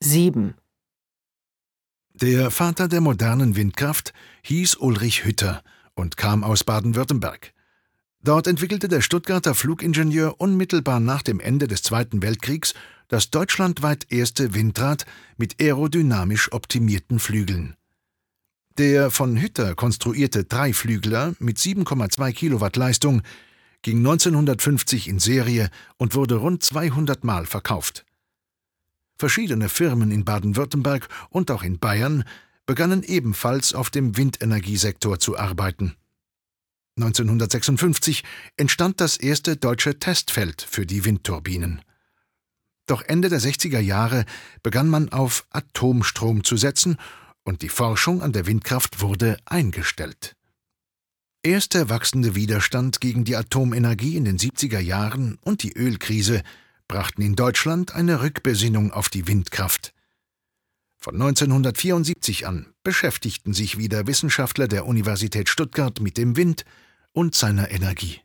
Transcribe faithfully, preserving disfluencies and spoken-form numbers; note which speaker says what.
Speaker 1: sieben.
Speaker 2: Der Vater der modernen Windkraft hieß Ulrich Hütter und kam aus Baden-Württemberg. Dort entwickelte der Stuttgarter Flugingenieur unmittelbar nach dem Ende des Zweiten Weltkriegs das deutschlandweit erste Windrad mit aerodynamisch optimierten Flügeln. Der von Hütter konstruierte Dreiflügler mit sieben Komma zwei Kilowatt Leistung ging neunzehnhundertfünfzig in Serie und wurde rund zweihundert Mal verkauft. Verschiedene Firmen in Baden-Württemberg und auch in Bayern begannen ebenfalls auf dem Windenergiesektor zu arbeiten. neunzehnhundertsechsundfünfzig entstand das erste deutsche Testfeld für die Windturbinen. Doch Ende der sechziger Jahre begann man auf Atomstrom zu setzen und die Forschung an der Windkraft wurde eingestellt. Erst der wachsende Widerstand gegen die Atomenergie in den siebziger Jahren und die Ölkrise brachten in Deutschland eine Rückbesinnung auf die Windkraft. Von neunzehnhundertvierundsiebzig an beschäftigten sich wieder Wissenschaftler der Universität Stuttgart mit dem Wind und seiner Energie.